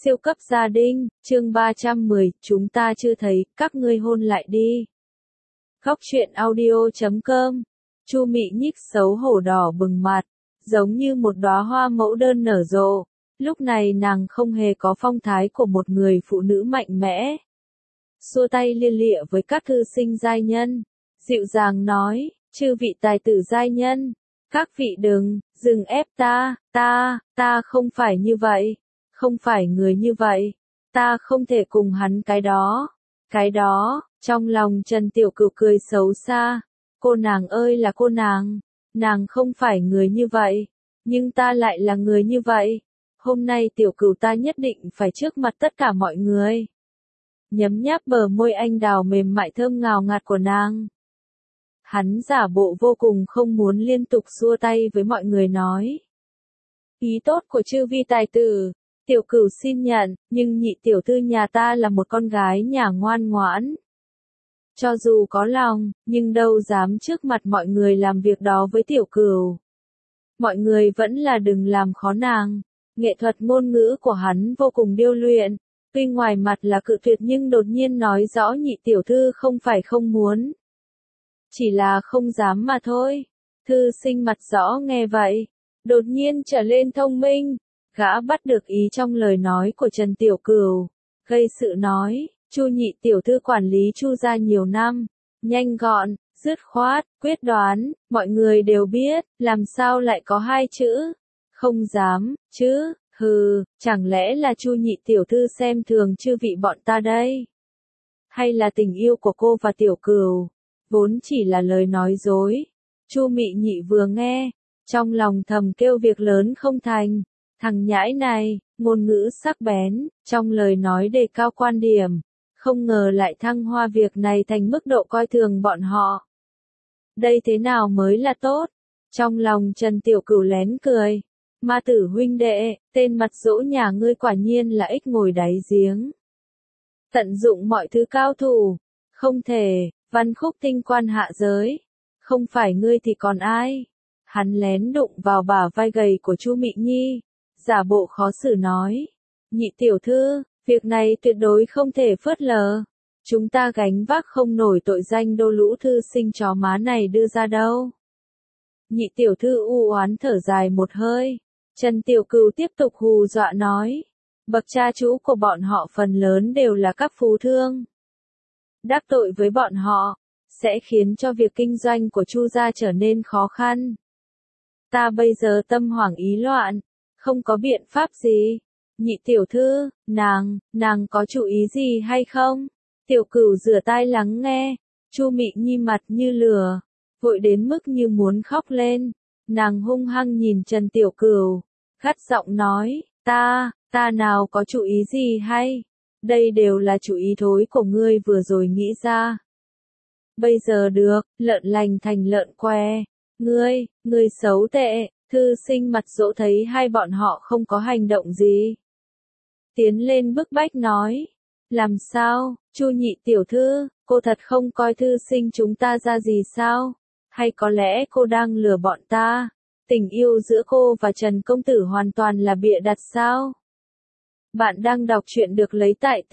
Siêu cấp gia đình, chương 310, chúng ta chưa thấy, các ngươi hôn lại đi. Góc truyện audio.com. Chu Mị Nhích xấu hổ đỏ bừng mặt, giống như một đóa hoa mẫu đơn nở rộ. Lúc này nàng không hề có phong thái của một người phụ nữ mạnh mẽ. Xua tay lia lịa với các thư sinh giai nhân, dịu dàng nói, chư vị tài tử giai nhân, các vị đừng ép ta không phải như vậy. Không phải người như vậy, ta không thể cùng hắn cái đó, trong lòng Trần Tiểu Cửu cười xấu xa, cô nàng ơi là cô nàng không phải người như vậy, nhưng ta lại là người như vậy, hôm nay Tiểu Cửu ta nhất định phải trước mặt tất cả mọi người. Nhấm nháp bờ môi anh đào mềm mại thơm ngào ngạt của nàng. Hắn giả bộ vô cùng không muốn liên tục xua tay với mọi người nói. Ý tốt của chư vi tài tử. Tiểu Cửu xin nhận, nhưng nhị tiểu thư nhà ta là một con gái nhà ngoan ngoãn. Cho dù có lòng, nhưng đâu dám trước mặt mọi người làm việc đó với Tiểu Cửu. Mọi người vẫn là đừng làm khó nàng. Nghệ thuật ngôn ngữ của hắn vô cùng điêu luyện, tuy ngoài mặt là cự tuyệt nhưng đột nhiên nói rõ nhị tiểu thư không phải không muốn. Chỉ là không dám mà thôi. Thư sinh mặt rõ nghe vậy, đột nhiên trở lên thông minh. Gã bắt được ý trong lời nói của Trần Tiểu Cửu, gây sự nói, Chu nhị tiểu thư quản lý Chu gia nhiều năm, nhanh gọn, dứt khoát, quyết đoán, mọi người đều biết, làm sao lại có hai chữ, không dám, chứ, hừ, chẳng lẽ là Chu nhị tiểu thư xem thường chư vị bọn ta đây? Hay là tình yêu của cô và Tiểu Cửu, vốn chỉ là lời nói dối? Chu Mị Nhị vừa nghe, trong lòng thầm kêu việc lớn không thành. Thằng nhãi này, ngôn ngữ sắc bén, trong lời nói đề cao quan điểm, không ngờ lại thăng hoa việc này thành mức độ coi thường bọn họ. Đây thế nào mới là tốt? Trong lòng Trần Tiểu Cửu lén cười. Ma tử huynh đệ, tên mặt dỗ nhà ngươi quả nhiên là ích ngồi đáy giếng. Tận dụng mọi thứ cao thủ, không thể, văn khúc tinh quan hạ giới. Không phải ngươi thì còn ai? Hắn lén đụng vào bả vai gầy của Chu Mị Nhi. Giả bộ khó xử nói, nhị tiểu thư, việc này tuyệt đối không thể phớt lờ. Chúng ta gánh vác không nổi tội danh đô lũ thư sinh chó má này đưa ra đâu. Nhị tiểu thư u oán thở dài một hơi. Trần Tiểu Cửu tiếp tục hù dọa nói, bậc cha chú của bọn họ phần lớn đều là các phú thương. Đắc tội với bọn họ, sẽ khiến cho việc kinh doanh của Chu gia trở nên khó khăn. Ta bây giờ tâm hoảng ý loạn. Không có biện pháp gì. Nhị tiểu thư, nàng có chủ ý gì hay không? Tiểu Cửu rửa tai lắng nghe. Chu Mị Nhi mặt như lửa, vội đến mức như muốn khóc lên. Nàng hung hăng nhìn Trần Tiểu Cửu, gắt giọng nói, ta nào có chủ ý gì hay? Đây đều là chủ ý thối của ngươi vừa rồi nghĩ ra. Bây giờ được, lợn lành thành lợn que. Ngươi xấu tệ. Thư sinh mặt dỗ thấy hai bọn họ không có hành động gì. Tiến lên bức bách nói. Làm sao, Chu nhị tiểu thư, cô thật không coi thư sinh chúng ta ra gì sao? Hay có lẽ cô đang lừa bọn ta? Tình yêu giữa cô và Trần Công Tử hoàn toàn là bịa đặt sao? Bạn đang đọc truyện được lấy tại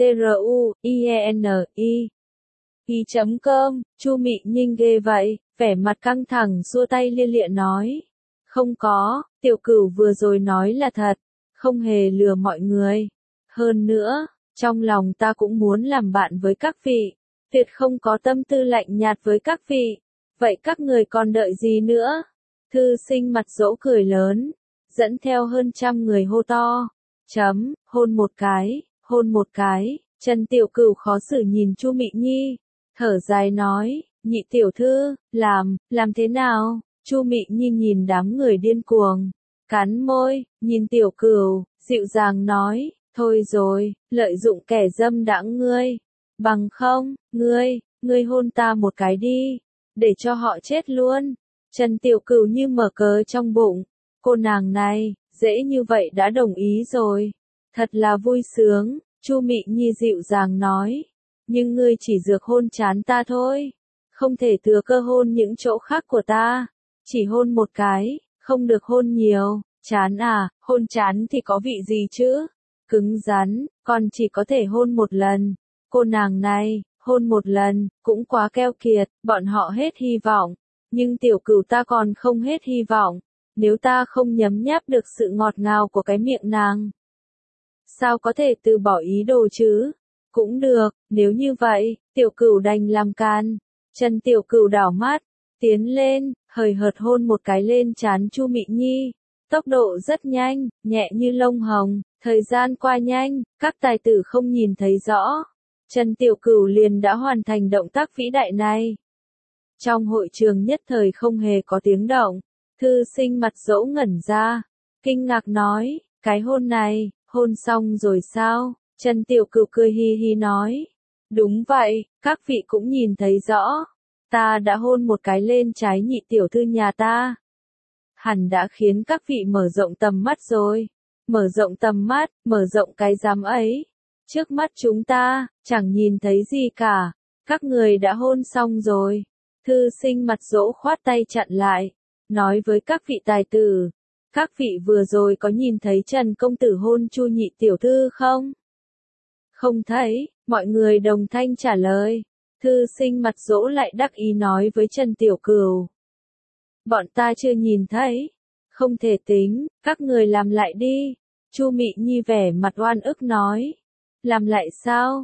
truyenI.com, Chu Mị Nhinh ghê vậy, vẻ mặt căng thẳng xua tay lia lịa nói. Không có, Tiểu Cửu vừa rồi nói là thật, không hề lừa mọi người. Hơn nữa, trong lòng ta cũng muốn làm bạn với các vị, tuyệt không có tâm tư lạnh nhạt với các vị. Vậy các người còn đợi gì nữa? Thư sinh mặt dỗ cười lớn, dẫn theo hơn 100 người hô to. Hôn một cái, Trần Tiểu Cửu khó xử nhìn Chu Mị Nhi, thở dài nói, nhị tiểu thư, làm thế nào? Chu Mị Nhi nhìn đám người điên cuồng, cắn môi, nhìn Tiểu Cửu, dịu dàng nói, thôi rồi, lợi dụng kẻ dâm đãng ngươi, bằng không, ngươi hôn ta một cái đi, để cho họ chết luôn. Trần Tiểu Cửu như mở cớ trong bụng, cô nàng này, dễ như vậy đã đồng ý rồi, thật là vui sướng. Chu Mị Nhi dịu dàng nói, nhưng ngươi chỉ dược hôn trán ta thôi, không thể thừa cơ hôn những chỗ khác của ta. Chỉ hôn một cái, không được hôn nhiều. Chán à, hôn chán thì có vị gì chứ? cứng rắn, còn chỉ có thể hôn một lần. Cô nàng này, hôn một lần, cũng quá keo kiệt, bọn họ hết hy vọng. Nhưng tiểu cửu ta còn không hết hy vọng, nếu ta không nhấm nháp được sự ngọt ngào của cái miệng nàng. Sao có thể từ bỏ ý đồ chứ? Cũng được, nếu như vậy, tiểu cửu đành làm can. Chân tiểu cửu đảo mắt, tiến lên, hời hợt hôn một cái lên trán Chu Mị Nhi. Tốc độ rất nhanh, nhẹ như lông hồng, thời gian qua nhanh, các tài tử không nhìn thấy rõ. Chân tiểu cửu liền đã hoàn thành động tác vĩ đại này. Trong hội trường nhất thời không hề có tiếng động, thư sinh mặt dỗ ngẩn ra, kinh ngạc nói, cái hôn này, hôn xong rồi sao? Chân tiểu cửu cười hi hi nói, đúng vậy, các vị cũng nhìn thấy rõ, ta đã hôn một cái lên trái nhị tiểu thư nhà ta. Hẳn đã khiến các vị mở rộng tầm mắt rồi. Mở rộng tầm mắt, mở rộng cái giám ấy. Trước mắt chúng ta, chẳng nhìn thấy gì cả. Các người đã hôn xong rồi. Thư sinh mặt dỗ khoát tay chặn lại. Nói với các vị tài tử. Các vị vừa rồi có nhìn thấy Trần công tử hôn Chu nhị tiểu thư không? Không thấy, mọi người đồng thanh trả lời. Thư sinh mặt dỗ lại đắc ý nói với Trần Tiểu Cửu. Bọn ta chưa nhìn thấy. Không thể tính, các người làm lại đi. Chu Mị Nhi vẻ mặt oan ức nói. Làm lại sao,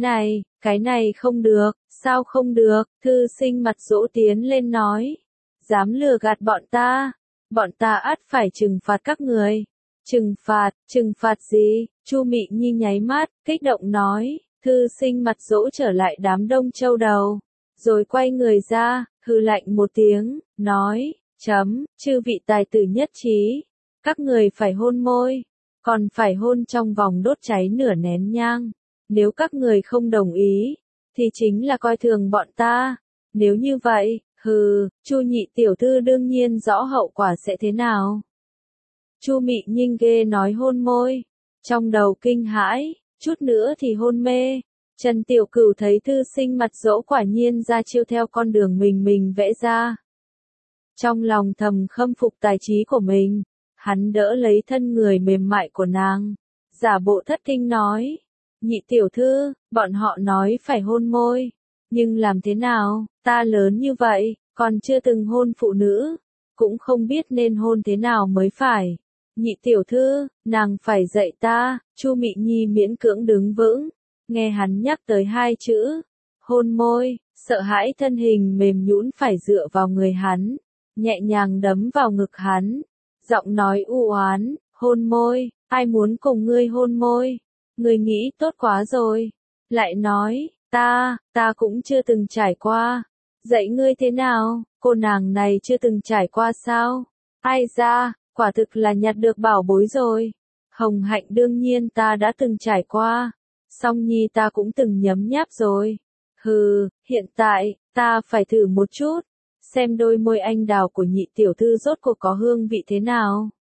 cái này không được, sao không được, thư sinh mặt dỗ tiến lên nói. Dám lừa gạt bọn ta ắt phải trừng phạt các người. Trừng phạt gì, Chu Mị Nhi nháy mắt, kích động nói, thư sinh mặt dỗ trở lại đám đông châu đầu. Rồi quay người ra, hừ lạnh một tiếng, nói, chư vị tài tử nhất trí, các người phải hôn môi, còn phải hôn trong vòng đốt cháy nửa nén nhang. Nếu các người không đồng ý, thì chính là coi thường bọn ta. Nếu như vậy, Chu nhị tiểu thư đương nhiên rõ hậu quả sẽ thế nào. Chu Mị Nhinh ghê nói hôn môi, trong đầu kinh hãi, chút nữa thì hôn mê. Trần Tiểu Cửu thấy thư sinh mặt dỗ quả nhiên ra chiêu theo con đường mình vẽ ra. Trong lòng thầm khâm phục tài trí của mình, hắn đỡ lấy thân người mềm mại của nàng, giả bộ thất kinh nói, nhị tiểu thư, bọn họ nói phải hôn môi, nhưng làm thế nào, ta lớn như vậy, còn chưa từng hôn phụ nữ, cũng không biết nên hôn thế nào mới phải. Nhị tiểu thư, nàng phải dạy ta. Chu Mị Nhi miễn cưỡng đứng vững, nghe hắn nhắc tới hai chữ, hôn môi, sợ hãi thân hình mềm nhũn phải dựa vào người hắn, nhẹ nhàng đấm vào ngực hắn, giọng nói u oán, hôn môi, ai muốn cùng ngươi hôn môi, ngươi nghĩ tốt quá rồi, lại nói, ta cũng chưa từng trải qua, dạy ngươi thế nào, cô nàng này chưa từng trải qua sao, ai ra, quả thực là nhặt được bảo bối rồi, hồng hạnh đương nhiên ta đã từng trải qua, song nhi ta cũng từng nhấm nháp rồi, hiện tại, ta phải thử một chút, xem đôi môi anh đào của nhị tiểu thư rốt cuộc có hương vị thế nào.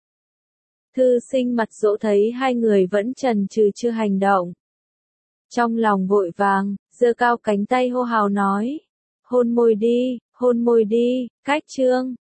Thư sinh mặt dỗ thấy hai người vẫn chần chừ chưa hành động. Trong lòng vội vàng, giơ cao cánh tay hô hào nói, hôn môi đi, cách chương.